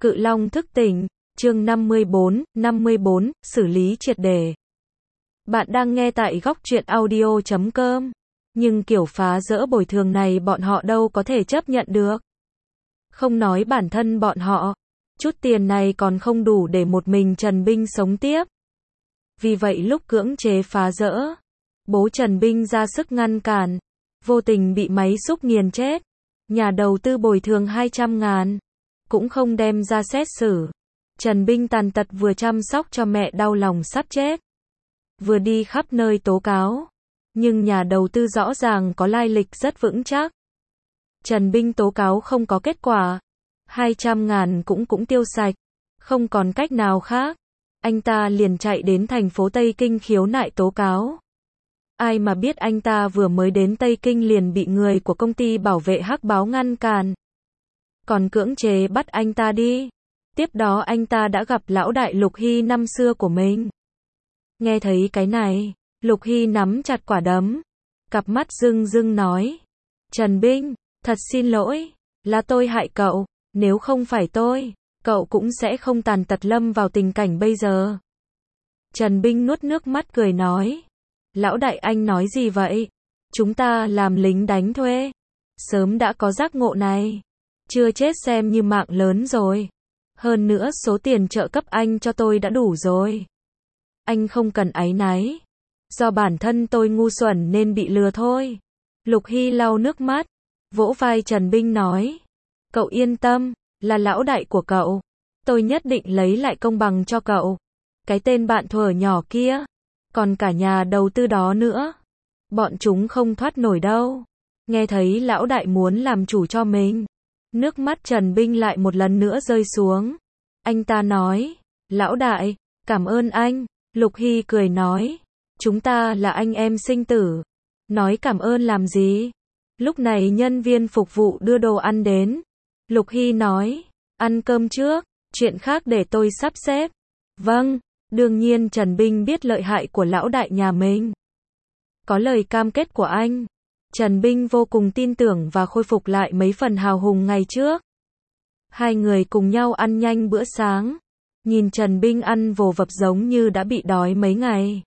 Cự Long thức tỉnh, chương 54, xử lý triệt để. Bạn đang nghe tại góc truyện audio.com. Nhưng kiểu phá dỡ bồi thường này bọn họ đâu có thể chấp nhận được. Không nói bản thân bọn họ, chút tiền này còn không đủ để một mình Trần Binh sống tiếp. Vì vậy lúc cưỡng chế phá dỡ, bố Trần Binh ra sức ngăn cản, vô tình bị máy xúc nghiền chết. Nhà đầu tư bồi thường 200.000, cũng không đem ra xét xử. Trần Binh tàn tật vừa chăm sóc cho mẹ đau lòng sắp chết, vừa đi khắp nơi tố cáo. Nhưng nhà đầu tư rõ ràng có lai lịch rất vững chắc. Trần Binh tố cáo không có kết quả, 200.000 cũng tiêu sạch, không còn cách nào khác. Anh ta liền chạy đến thành phố Tây Kinh khiếu nại tố cáo. Ai mà biết anh ta vừa mới đến Tây Kinh liền bị người của công ty bảo vệ hắc báo ngăn cản, còn cưỡng chế bắt anh ta đi. Tiếp đó anh ta đã gặp lão đại Lục Hy năm xưa của mình. Nghe thấy cái này, Lục Hy nắm chặt quả đấm, cặp mắt rưng rưng nói: Trần Binh, thật xin lỗi, là tôi hại cậu, nếu không phải tôi, cậu cũng sẽ không tàn tật lâm vào tình cảnh bây giờ. Trần Binh nuốt nước mắt cười nói: Lão đại anh nói gì vậy? Chúng ta làm lính đánh thuê, sớm đã có giác ngộ này, chưa chết xem như mạng lớn rồi. Hơn nữa số tiền trợ cấp anh cho tôi đã đủ rồi. Anh không cần áy náy, do bản thân tôi ngu xuẩn nên bị lừa thôi. Lục Hy lau nước mắt, vỗ vai Trần Binh nói: Cậu yên tâm, là lão đại của cậu, tôi nhất định lấy lại công bằng cho cậu. Cái tên bạn thuở nhỏ kia, còn cả nhà đầu tư đó nữa, bọn chúng không thoát nổi đâu. Nghe thấy lão đại muốn làm chủ cho mình, nước mắt Trần Binh lại một lần nữa rơi xuống. Anh ta nói: Lão đại, cảm ơn anh. Lục Hy cười nói: Chúng ta là anh em sinh tử, nói cảm ơn làm gì? Lúc này nhân viên phục vụ đưa đồ ăn đến. Lục Hy nói: Ăn cơm trước, chuyện khác để tôi sắp xếp. Vâng. Đương nhiên Trần Binh biết lợi hại của lão đại nhà mình. Có lời cam kết của anh, Trần Binh vô cùng tin tưởng và khôi phục lại mấy phần hào hùng ngày trước. Hai người cùng nhau ăn nhanh bữa sáng. Nhìn Trần Binh ăn vồ vập giống như đã bị đói mấy ngày.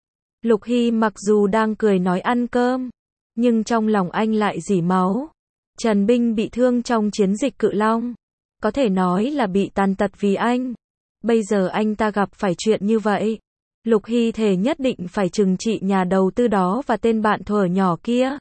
Lục Hy mặc dù đang cười nói ăn cơm, nhưng trong lòng anh lại rỉ máu. Trần Binh bị thương trong chiến dịch Cự Long, có thể nói là bị tàn tật vì anh. Bây giờ anh ta gặp phải chuyện như vậy, Lục Hy thề nhất định phải trừng trị nhà đầu tư đó và tên bạn thuở nhỏ kia.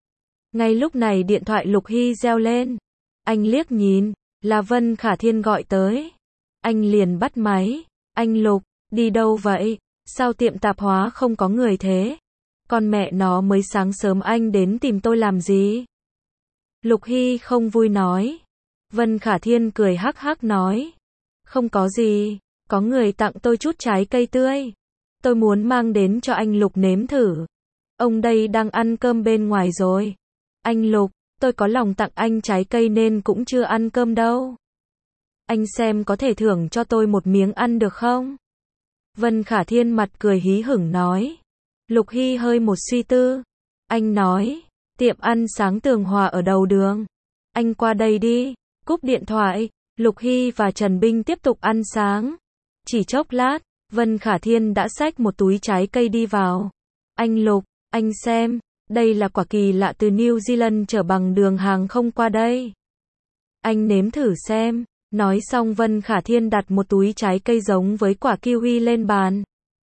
Ngay lúc này điện thoại Lục Hy reo lên. Anh liếc nhìn, là Vân Khả Thiên gọi tới. Anh liền bắt máy. Anh Lục, đi đâu vậy? Sao tiệm tạp hóa không có người thế? Con mẹ nó mới sáng sớm anh đến tìm tôi làm gì? Lục Hy không vui nói. Vân Khả Thiên cười hắc hắc nói: Không có gì, có người tặng tôi chút trái cây tươi. Tôi muốn mang đến cho anh Lục nếm thử. Ông đây đang ăn cơm bên ngoài rồi. Anh Lục, tôi có lòng tặng anh trái cây nên cũng chưa ăn cơm đâu. Anh xem có thể thưởng cho tôi một miếng ăn được không? Vân Khả Thiên mặt cười hí hửng nói. Lục Hy hơi một suy tư. Anh nói: Tiệm ăn sáng Tường Hòa ở đầu đường. Anh qua đây đi. Cúp điện thoại, Lục Hy và Trần Binh tiếp tục ăn sáng. Chỉ chốc lát, Vân Khả Thiên đã xách một túi trái cây đi vào. Anh Lục, anh xem, đây là quả kỳ lạ từ New Zealand chở bằng đường hàng không qua đây. Anh nếm thử xem. Nói xong Vân Khả Thiên đặt một túi trái cây giống với quả kiwi lên bàn.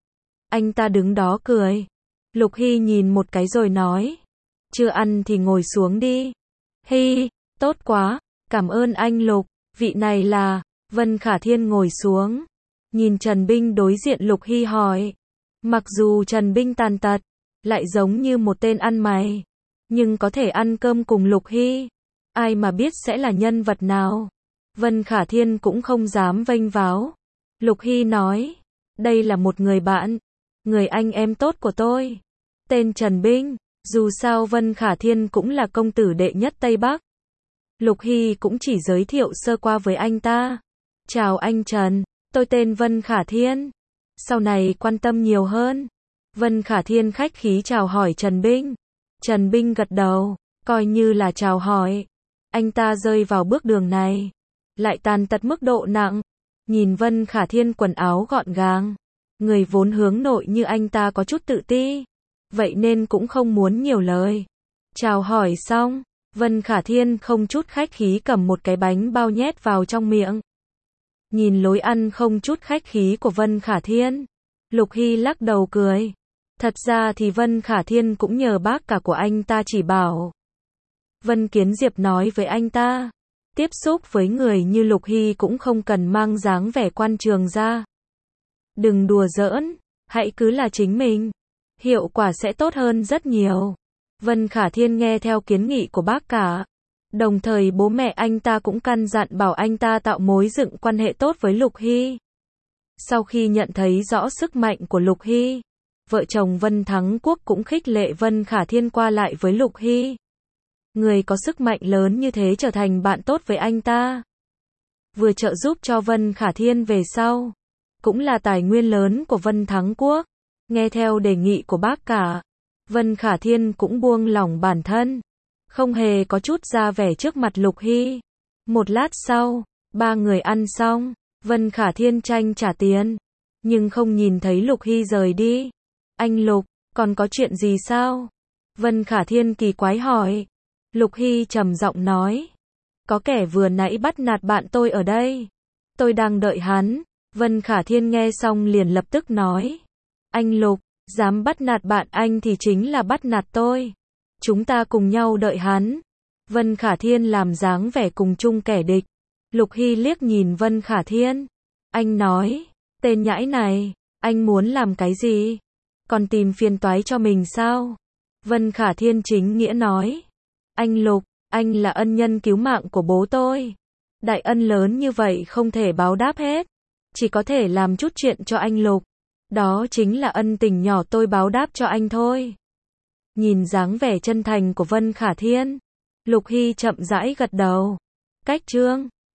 Anh ta đứng đó cười. Lục Hy nhìn một cái rồi nói: Chưa ăn thì ngồi xuống đi. Hi, tốt quá, cảm ơn anh Lục. Vị này là... Vân Khả Thiên ngồi xuống, nhìn Trần Binh đối diện Lục Hy hỏi. Mặc dù Trần Binh tàn tật, lại giống như một tên ăn mày, nhưng có thể ăn cơm cùng Lục Hy, ai mà biết sẽ là nhân vật nào. Vân Khả Thiên cũng không dám vênh váo. Lục Hy nói: Đây là một người bạn, người anh em tốt của tôi, tên Trần Binh. Dù sao Vân Khả Thiên cũng là công tử đệ nhất Tây Bắc. Lục Hy cũng chỉ giới thiệu sơ qua với anh ta. Chào anh Trần, tôi tên Vân Khả Thiên. Sau này quan tâm nhiều hơn. Vân Khả Thiên khách khí chào hỏi Trần Binh. Trần Binh gật đầu, coi như là chào hỏi. Anh ta rơi vào bước đường này, lại tàn tật mức độ nặng. Nhìn Vân Khả Thiên quần áo gọn gàng, người vốn hướng nội như anh ta có chút tự ti, vậy nên cũng không muốn nhiều lời. Chào hỏi xong, Vân Khả Thiên không chút khách khí cầm một cái bánh bao nhét vào trong miệng. Nhìn lối ăn không chút khách khí của Vân Khả Thiên, Lục Hy lắc đầu cười. Thật ra thì Vân Khả Thiên cũng nhờ bác cả của anh ta chỉ bảo. Vân Kiến Diệp nói với anh ta, tiếp xúc với người như Lục Hy cũng không cần mang dáng vẻ quan trường ra. Đừng đùa giỡn, hãy cứ là chính mình, hiệu quả sẽ tốt hơn rất nhiều. Vân Khả Thiên nghe theo kiến nghị của bác cả. Đồng thời bố mẹ anh ta cũng căn dặn bảo anh ta tạo mối dựng quan hệ tốt với Lục Hy. Sau khi nhận thấy rõ sức mạnh của Lục Hy, vợ chồng Vân Thắng Quốc cũng khích lệ Vân Khả Thiên qua lại với Lục Hy. Người có sức mạnh lớn như thế trở thành bạn tốt với anh ta, vừa trợ giúp cho Vân Khả Thiên về sau, cũng là tài nguyên lớn của Vân Thắng Quốc. Nghe theo đề nghị của bác cả, Vân Khả Thiên cũng buông lỏng bản thân, không hề có chút ra vẻ trước mặt Lục Hy. Một lát sau, ba người ăn xong, Vân Khả Thiên tranh trả tiền, nhưng không nhìn thấy Lục Hy rời đi. Anh Lục, còn có chuyện gì sao? Vân Khả Thiên kỳ quái hỏi. Lục Hy trầm giọng nói, có kẻ vừa nãy bắt nạt bạn tôi ở đây. Tôi đang đợi hắn. Vân Khả Thiên nghe xong liền lập tức nói, anh Lục, dám bắt nạt bạn anh thì chính là bắt nạt tôi. Chúng ta cùng nhau đợi hắn. Vân Khả Thiên làm dáng vẻ cùng chung kẻ địch. Lục Hy liếc nhìn Vân Khả Thiên. Anh nói, tên nhãi này, anh muốn làm cái gì? Còn tìm phiền toái cho mình sao? Vân Khả Thiên chính nghĩa nói, anh Lục, anh là ân nhân cứu mạng của bố tôi. Đại ân lớn như vậy không thể báo đáp hết. Chỉ có thể làm chút chuyện cho anh Lục. Đó chính là ân tình nhỏ tôi báo đáp cho anh thôi. Nhìn dáng vẻ chân thành của Vân Khả Thiên, Lục Hy chậm rãi gật đầu. Cách chương